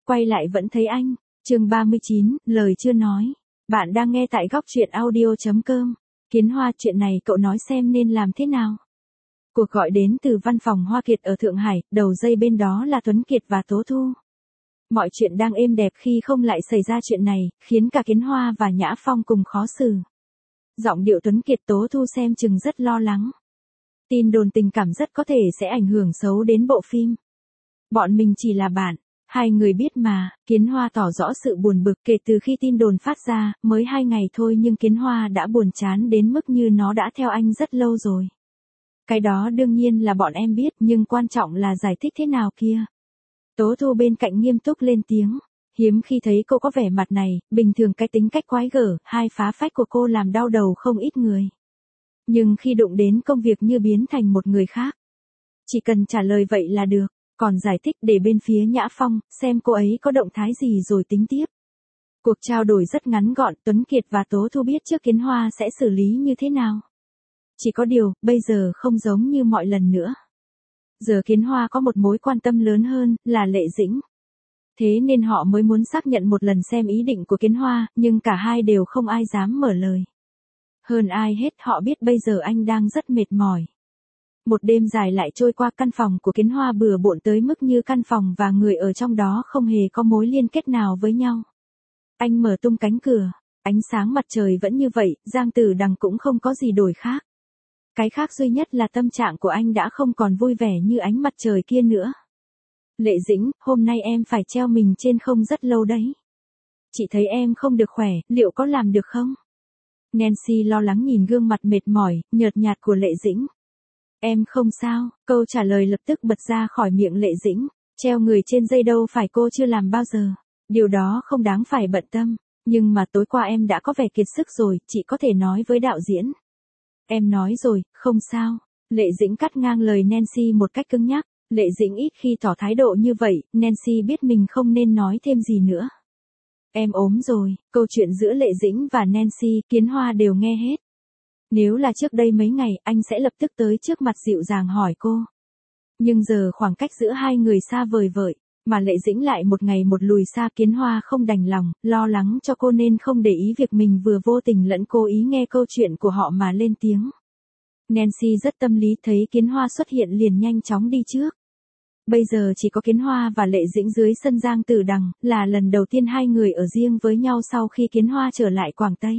quay lại vẫn thấy anh. Chương 39, lời chưa nói. Bạn đang nghe tại góc truyện audio.com. Kiến Hoa, chuyện này cậu nói xem nên làm thế nào? Cuộc gọi đến từ văn phòng Hoa Kiệt ở Thượng Hải, đầu dây bên đó là Tuấn Kiệt và Tố Thu. Mọi chuyện đang êm đẹp khi không lại xảy ra chuyện này, khiến cả Kiến Hoa và Nhã Phong cùng khó xử. Giọng điệu Tuấn Kiệt Tố Thu xem chừng rất lo lắng. Tin đồn tình cảm rất có thể sẽ ảnh hưởng xấu đến bộ phim. Bọn mình chỉ là bạn, hai người biết mà. Kiến Hoa tỏ rõ sự buồn bực. Kể từ khi tin đồn phát ra, mới 2 ngày thôi nhưng Kiến Hoa đã buồn chán đến mức như nó đã theo anh rất lâu rồi. Cái đó đương nhiên là bọn em biết, nhưng quan trọng là giải thích thế nào kia. Tố Thu bên cạnh nghiêm túc lên tiếng. Hiếm khi thấy cô có vẻ mặt này, bình thường cái tính cách quái gở, hai phá phách của cô làm đau đầu không ít người. Nhưng khi đụng đến công việc như biến thành một người khác. Chỉ cần trả lời vậy là được, còn giải thích để bên phía Nhã Phong, xem cô ấy có động thái gì rồi tính tiếp. Cuộc trao đổi rất ngắn gọn, Tuấn Kiệt và Tố Thu biết trước Kiến Hoa sẽ xử lý như thế nào. Chỉ có điều, bây giờ không giống như mọi lần nữa. Giờ Kiến Hoa có một mối quan tâm lớn hơn, là Lệ Dĩnh. Thế nên họ mới muốn xác nhận một lần xem ý định của Kiến Hoa, nhưng cả hai đều không ai dám mở lời. Hơn ai hết họ biết bây giờ anh đang rất mệt mỏi. Một đêm dài lại trôi qua, căn phòng của Kiến Hoa bừa bộn tới mức như căn phòng và người ở trong đó không hề có mối liên kết nào với nhau. Anh mở tung cánh cửa, ánh sáng mặt trời vẫn như vậy, Giang Tử Đằng cũng không có gì đổi khác. Cái khác duy nhất là tâm trạng của anh đã không còn vui vẻ như ánh mặt trời kia nữa. Lệ Dĩnh, hôm nay em phải treo mình trên không rất lâu đấy. Chị thấy em không được khỏe, liệu có làm được không? Nancy lo lắng nhìn gương mặt mệt mỏi, nhợt nhạt của Lệ Dĩnh. Em không sao, câu trả lời lập tức bật ra khỏi miệng Lệ Dĩnh. Treo người trên dây đâu phải cô chưa làm bao giờ. Điều đó không đáng phải bận tâm. Nhưng mà tối qua em đã có vẻ kiệt sức rồi, chị có thể nói với đạo diễn. Em nói rồi, không sao. Lệ Dĩnh cắt ngang lời Nancy một cách cứng nhắc. Lệ Dĩnh ít khi tỏ thái độ như vậy, Nancy biết mình không nên nói thêm gì nữa. Em ốm rồi. Câu chuyện giữa Lệ Dĩnh và Nancy, Kiến Hoa đều nghe hết. Nếu là trước đây mấy ngày, anh sẽ lập tức tới trước mặt dịu dàng hỏi cô. Nhưng giờ khoảng cách giữa hai người xa vời vợi, mà Lệ Dĩnh lại một ngày một lùi xa. Kiến Hoa không đành lòng, lo lắng cho cô nên không để ý việc mình vừa vô tình lẫn cố ý nghe câu chuyện của họ mà lên tiếng. Nancy rất tâm lý, thấy Kiến Hoa xuất hiện liền nhanh chóng đi trước. Bây giờ chỉ có Kiến Hoa và Lệ Dĩnh dưới sân Giang Tử Đằng, là lần đầu tiên hai người ở riêng với nhau sau khi Kiến Hoa trở lại Quảng Tây.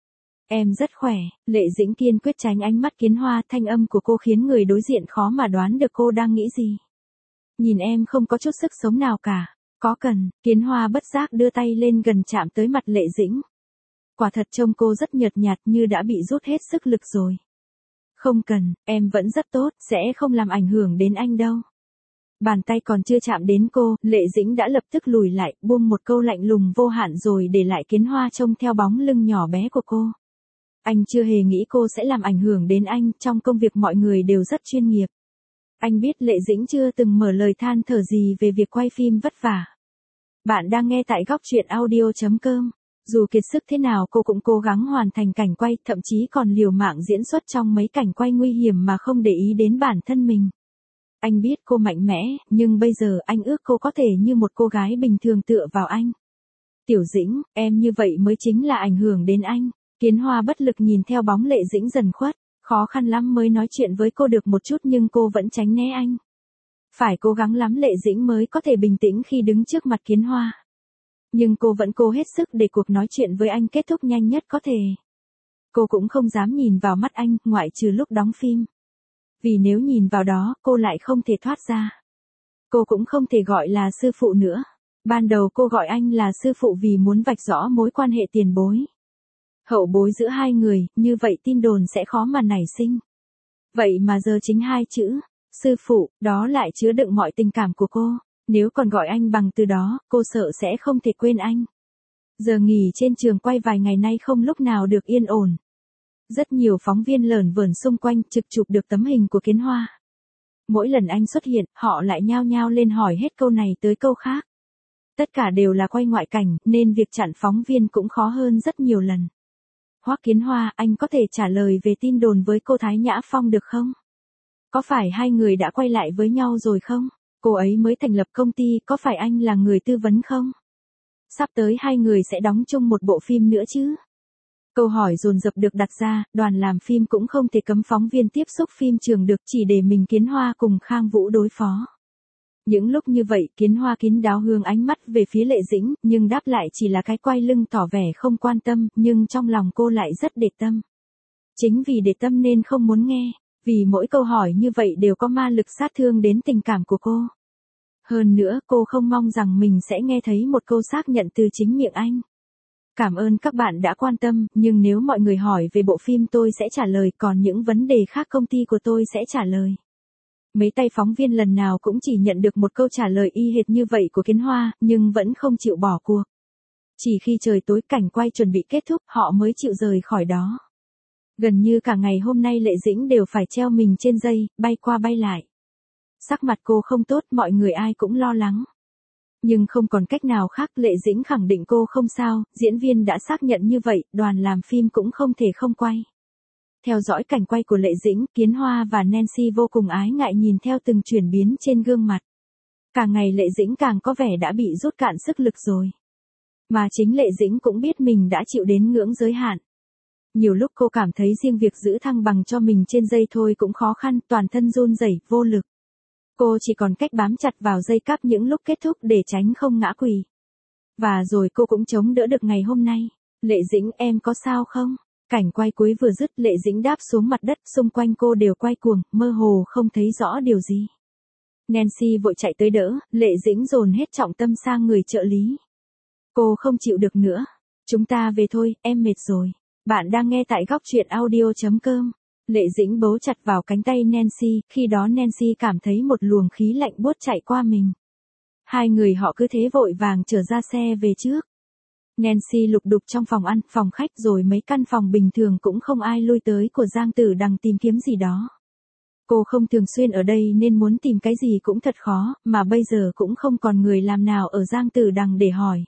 Em rất khỏe. Lệ Dĩnh kiên quyết tránh ánh mắt Kiến Hoa, thanh âm của cô khiến người đối diện khó mà đoán được cô đang nghĩ gì. Nhìn em không có chút sức sống nào cả. Có cần? Kiến Hoa bất giác đưa tay lên gần chạm tới mặt Lệ Dĩnh. Quả thật trông cô rất nhợt nhạt như đã bị rút hết sức lực rồi. Không cần, em vẫn rất tốt, sẽ không làm ảnh hưởng đến anh đâu. Bàn tay còn chưa chạm đến cô, Lệ Dĩnh đã lập tức lùi lại, buông một câu lạnh lùng vô hạn rồi để lại Kiến Hoa trông theo bóng lưng nhỏ bé của cô. Anh chưa hề nghĩ cô sẽ làm ảnh hưởng đến anh, trong công việc mọi người đều rất chuyên nghiệp. Anh biết Lệ Dĩnh chưa từng mở lời than thở gì về việc quay phim vất vả. Bạn đang nghe tại góc truyện audio.com. Dù kiệt sức thế nào cô cũng cố gắng hoàn thành cảnh quay, thậm chí còn liều mạng diễn xuất trong mấy cảnh quay nguy hiểm mà không để ý đến bản thân mình. Anh biết cô mạnh mẽ, nhưng bây giờ anh ước cô có thể như một cô gái bình thường tựa vào anh. Tiểu Dĩnh, em như vậy mới chính là ảnh hưởng đến anh. Kiến Hoa bất lực nhìn theo bóng Lệ Dĩnh dần khuất, khó khăn lắm mới nói chuyện với cô được một chút nhưng cô vẫn tránh né anh. Phải cố gắng lắm Lệ Dĩnh mới có thể bình tĩnh khi đứng trước mặt Kiến Hoa. Nhưng cô vẫn cố hết sức để cuộc nói chuyện với anh kết thúc nhanh nhất có thể. Cô cũng không dám nhìn vào mắt anh, ngoại trừ lúc đóng phim. Vì nếu nhìn vào đó, cô lại không thể thoát ra. Cô cũng không thể gọi là sư phụ nữa. Ban đầu cô gọi anh là sư phụ vì muốn vạch rõ mối quan hệ tiền bối. Hậu bối giữa hai người, như vậy tin đồn sẽ khó mà nảy sinh. Vậy mà giờ chính hai chữ, sư phụ, đó lại chứa đựng mọi tình cảm của cô. Nếu còn gọi anh bằng từ đó, cô sợ sẽ không thể quên anh. Giờ nghỉ trên trường quay vài ngày nay không lúc nào được yên ổn. Rất nhiều phóng viên lởn vởn xung quanh trực chụp được tấm hình của Kiến Hoa. Mỗi lần anh xuất hiện, họ lại nhao nhao lên hỏi hết câu này tới câu khác. Tất cả đều là quay ngoại cảnh, nên việc chặn phóng viên cũng khó hơn rất nhiều lần. Hoắc Kiến Hoa, anh có thể trả lời về tin đồn với cô Thái Nhã Phong được không? Có phải hai người đã quay lại với nhau rồi không? Cô ấy mới thành lập công ty, có phải anh là người tư vấn không? Sắp tới hai người sẽ đóng chung một bộ phim nữa chứ? Câu hỏi dồn dập được đặt ra, đoàn làm phim cũng không thể cấm phóng viên tiếp xúc phim trường được, chỉ để mình Kiến Hoa cùng Khang Vũ đối phó. Những lúc như vậy, Kiến Hoa kín đáo hướng ánh mắt về phía Lệ Dĩnh, nhưng đáp lại chỉ là cái quay lưng tỏ vẻ không quan tâm, nhưng trong lòng cô lại rất để tâm. Chính vì để tâm nên không muốn nghe, vì mỗi câu hỏi như vậy đều có ma lực sát thương đến tình cảm của cô. Hơn nữa, cô không mong rằng mình sẽ nghe thấy một câu xác nhận từ chính miệng anh. Cảm ơn các bạn đã quan tâm, nhưng nếu mọi người hỏi về bộ phim tôi sẽ trả lời, còn những vấn đề khác công ty của tôi sẽ trả lời. Mấy tay phóng viên lần nào cũng chỉ nhận được một câu trả lời y hệt như vậy của Kiến Hoa, nhưng vẫn không chịu bỏ cuộc. Chỉ khi trời tối cảnh quay chuẩn bị kết thúc, họ mới chịu rời khỏi đó. Gần như cả ngày hôm nay Lệ Dĩnh đều phải treo mình trên dây, bay qua bay lại. Sắc mặt cô không tốt, mọi người ai cũng lo lắng. Nhưng không còn cách nào khác, Lệ Dĩnh khẳng định cô không sao, diễn viên đã xác nhận như vậy, đoàn làm phim cũng không thể không quay. Theo dõi cảnh quay của Lệ Dĩnh, Kiến Hoa và Nancy vô cùng ái ngại nhìn theo từng chuyển biến trên gương mặt. Càng ngày Lệ Dĩnh càng có vẻ đã bị rút cạn sức lực rồi. Mà chính Lệ Dĩnh cũng biết mình đã chịu đến ngưỡng giới hạn. Nhiều lúc cô cảm thấy riêng việc giữ thăng bằng cho mình trên dây thôi cũng khó khăn, toàn thân run rẩy, vô lực. Cô chỉ còn cách bám chặt vào dây cáp những lúc kết thúc để tránh không ngã quỵ. Và rồi cô cũng chống đỡ được ngày hôm nay. Lệ Dĩnh, em có sao không? Cảnh quay cuối vừa dứt, Lệ Dĩnh đáp xuống mặt đất, xung quanh cô đều quay cuồng, mơ hồ không thấy rõ điều gì. Nancy vội chạy tới đỡ, Lệ Dĩnh dồn hết trọng tâm sang người trợ lý. Cô không chịu được nữa. Chúng ta về thôi, em mệt rồi. Bạn đang nghe tại góc truyện audio.com. Lệ Dĩnh bấu chặt vào cánh tay Nancy, khi đó Nancy cảm thấy một luồng khí lạnh buốt chạy qua mình. Hai người họ cứ thế vội vàng trở ra xe về trước. Nancy lục đục trong phòng ăn, phòng khách rồi mấy căn phòng bình thường cũng không ai lui tới của Giang Tử Đằng tìm kiếm gì đó. Cô không thường xuyên ở đây nên muốn tìm cái gì cũng thật khó, mà bây giờ cũng không còn người làm nào ở Giang Tử Đằng để hỏi.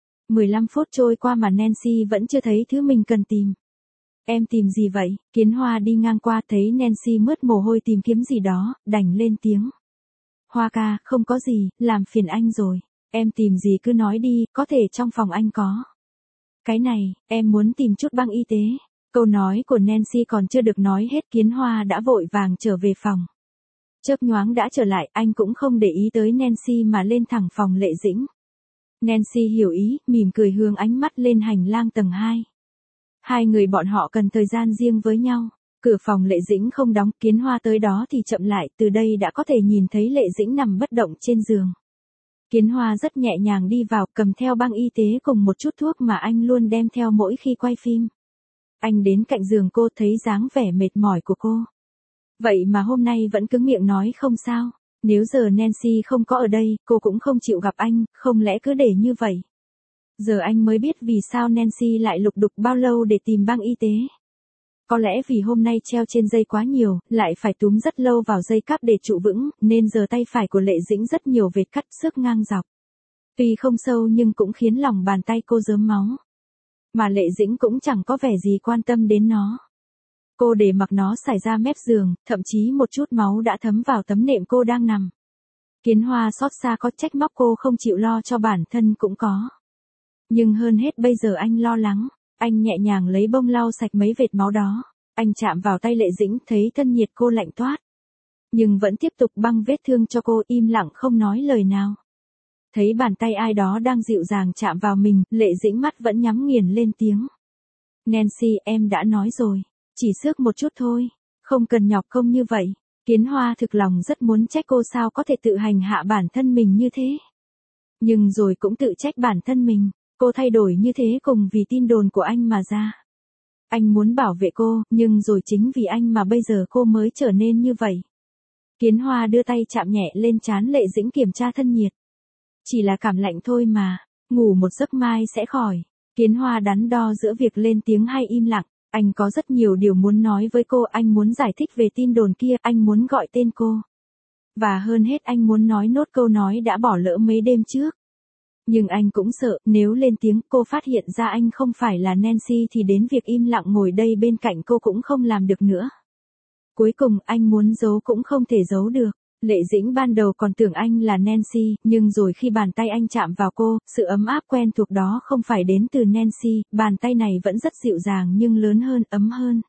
15 phút trôi qua mà Nancy vẫn chưa thấy thứ mình cần tìm. Em tìm gì vậy? Kiến Hoa đi ngang qua thấy Nancy mướt mồ hôi tìm kiếm gì đó, đành lên tiếng. Hoa ca, không có gì, làm phiền anh rồi. Em tìm gì cứ nói đi, có thể trong phòng anh có. Cái này, em muốn tìm chút băng y tế. Câu nói của Nancy còn chưa được nói hết, Kiến Hoa đã vội vàng trở về phòng. Chớp nhoáng đã trở lại, anh cũng không để ý tới Nancy mà lên thẳng phòng Lệ Dĩnh. Nancy hiểu ý, mỉm cười hướng ánh mắt lên hành lang tầng 2. Hai người bọn họ cần thời gian riêng với nhau. Cửa phòng Lệ Dĩnh không đóng, Kiến Hoa tới đó thì chậm lại, từ đây đã có thể nhìn thấy Lệ Dĩnh nằm bất động trên giường. Kiến Hoa rất nhẹ nhàng đi vào, cầm theo băng y tế cùng một chút thuốc mà anh luôn đem theo mỗi khi quay phim. Anh đến cạnh giường cô, thấy dáng vẻ mệt mỏi của cô. Vậy mà hôm nay vẫn cứng miệng nói không sao. Nếu giờ Nancy không có ở đây, cô cũng không chịu gặp anh, không lẽ cứ để như vậy. Giờ anh mới biết vì sao Nancy lại lục đục bao lâu để tìm băng y tế. Có lẽ vì hôm nay treo trên dây quá nhiều, lại phải túm rất lâu vào dây cáp để trụ vững, nên giờ tay phải của Lệ Dĩnh rất nhiều vết cắt xước ngang dọc. Tuy không sâu nhưng cũng khiến lòng bàn tay cô rớm máu. Mà Lệ Dĩnh cũng chẳng có vẻ gì quan tâm đến nó. Cô để mặc nó xảy ra mép giường, thậm chí một chút máu đã thấm vào tấm nệm cô đang nằm. Kiến Hoa xót xa có trách móc cô không chịu lo cho bản thân cũng có. Nhưng hơn hết bây giờ anh lo lắng. Anh nhẹ nhàng lấy bông lau sạch mấy vệt máu đó. Anh chạm vào tay Lệ Dĩnh, thấy thân nhiệt cô lạnh toát. Nhưng vẫn tiếp tục băng vết thương cho cô, im lặng không nói lời nào. Thấy bàn tay ai đó đang dịu dàng chạm vào mình, Lệ Dĩnh mắt vẫn nhắm nghiền lên tiếng. Nancy, em đã nói rồi. Chỉ xước một chút thôi. Không cần nhọc công như vậy. Kiến Hoa thực lòng rất muốn trách cô sao có thể tự hành hạ bản thân mình như thế. Nhưng rồi cũng tự trách bản thân mình. Cô thay đổi như thế cùng vì tin đồn của anh mà ra. Anh muốn bảo vệ cô, nhưng rồi chính vì anh mà bây giờ cô mới trở nên như vậy. Kiến Hoa đưa tay chạm nhẹ lên trán Lệ Dĩnh kiểm tra thân nhiệt. Chỉ là cảm lạnh thôi mà, ngủ một giấc mai sẽ khỏi. Kiến Hoa đắn đo giữa việc lên tiếng hay im lặng. Anh có rất nhiều điều muốn nói với cô, anh muốn giải thích về tin đồn kia, anh muốn gọi tên cô. Và hơn hết anh muốn nói nốt câu nói đã bỏ lỡ mấy đêm trước. Nhưng anh cũng sợ, nếu lên tiếng cô phát hiện ra anh không phải là Nancy thì đến việc im lặng ngồi đây bên cạnh cô cũng không làm được nữa. Cuối cùng anh muốn giấu cũng không thể giấu được. Lệ Dĩnh ban đầu còn tưởng anh là Nancy, nhưng rồi khi bàn tay anh chạm vào cô, sự ấm áp quen thuộc đó không phải đến từ Nancy, bàn tay này vẫn rất dịu dàng nhưng lớn hơn, ấm hơn.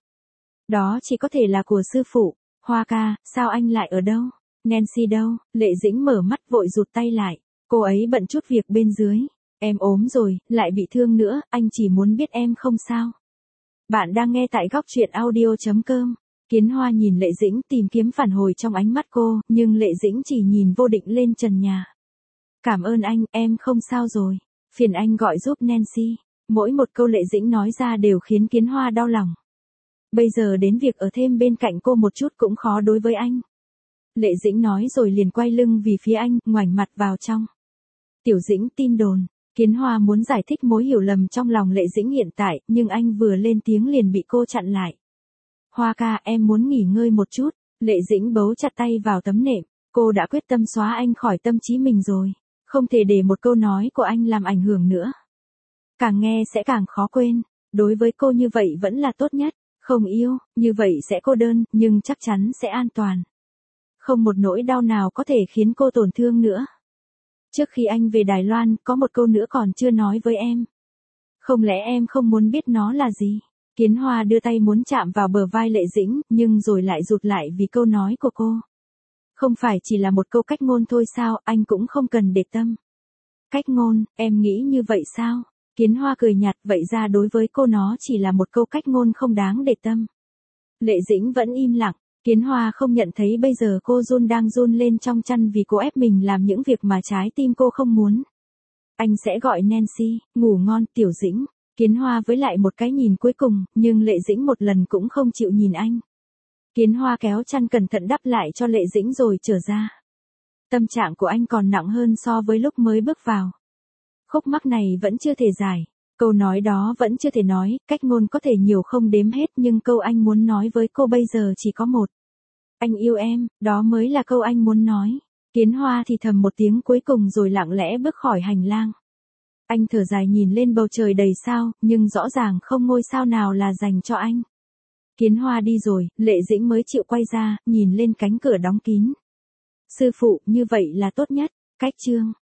Đó chỉ có thể là của sư phụ. Hoa ca, sao anh lại ở đâu? Nancy đâu? Lệ Dĩnh mở mắt vội rụt tay lại. Cô ấy bận chút việc bên dưới. Em ốm rồi, lại bị thương nữa, anh chỉ muốn biết em không sao. Bạn đang nghe tại góc truyện audio.com. Kiến Hoa nhìn Lệ Dĩnh tìm kiếm phản hồi trong ánh mắt cô, nhưng Lệ Dĩnh chỉ nhìn vô định lên trần nhà. Cảm ơn anh, em không sao rồi. Phiền anh gọi giúp Nancy. Mỗi một câu Lệ Dĩnh nói ra đều khiến Kiến Hoa đau lòng. Bây giờ đến việc ở thêm bên cạnh cô một chút cũng khó đối với anh. Lệ Dĩnh nói rồi liền quay lưng vì phía anh, ngoảnh mặt vào trong. Tiểu Dĩnh tin đồn. Kiến Hoa muốn giải thích mối hiểu lầm trong lòng Lệ Dĩnh hiện tại, nhưng anh vừa lên tiếng liền bị cô chặn lại. Hoa ca, em muốn nghỉ ngơi một chút. Lệ Dĩnh bấu chặt tay vào tấm nệm. Cô đã quyết tâm xóa anh khỏi tâm trí mình rồi. Không thể để một câu nói của anh làm ảnh hưởng nữa. Càng nghe sẽ càng khó quên. Đối với cô như vậy vẫn là tốt nhất. Không yêu, như vậy sẽ cô đơn, nhưng chắc chắn sẽ an toàn. Không một nỗi đau nào có thể khiến cô tổn thương nữa. Trước khi anh về Đài Loan, có một câu nữa còn chưa nói với em. Không lẽ em không muốn biết nó là gì? Kiến Hoa đưa tay muốn chạm vào bờ vai Lệ Dĩnh, nhưng rồi lại rụt lại vì câu nói của cô. Không phải chỉ là một câu cách ngôn thôi sao, anh cũng không cần để tâm. Cách ngôn, em nghĩ như vậy sao? Kiến Hoa cười nhạt, vậy ra đối với cô nó chỉ là một câu cách ngôn không đáng để tâm. Lệ Dĩnh vẫn im lặng, Kiến Hoa không nhận thấy bây giờ cô đang run lên trong chăn vì cô ép mình làm những việc mà trái tim cô không muốn. Anh sẽ gọi Nancy, ngủ ngon Tiểu Dĩnh. Kiến Hoa với lại một cái nhìn cuối cùng, nhưng Lệ Dĩnh một lần cũng không chịu nhìn anh. Kiến Hoa kéo chăn cẩn thận đắp lại cho Lệ Dĩnh rồi trở ra. Tâm trạng của anh còn nặng hơn so với lúc mới bước vào. Khúc mắc này vẫn chưa thể giải, câu nói đó vẫn chưa thể nói, cách ngôn có thể nhiều không đếm hết nhưng câu anh muốn nói với cô bây giờ chỉ có một. Anh yêu em, đó mới là câu anh muốn nói. Kiến Hoa thì thầm một tiếng cuối cùng rồi lặng lẽ bước khỏi hành lang. Anh thở dài nhìn lên bầu trời đầy sao, nhưng rõ ràng không ngôi sao nào là dành cho anh. Kiến Hoa đi rồi, Lệ Dĩnh mới chịu quay ra, nhìn lên cánh cửa đóng kín. Sư phụ, như vậy là tốt nhất. Cách chương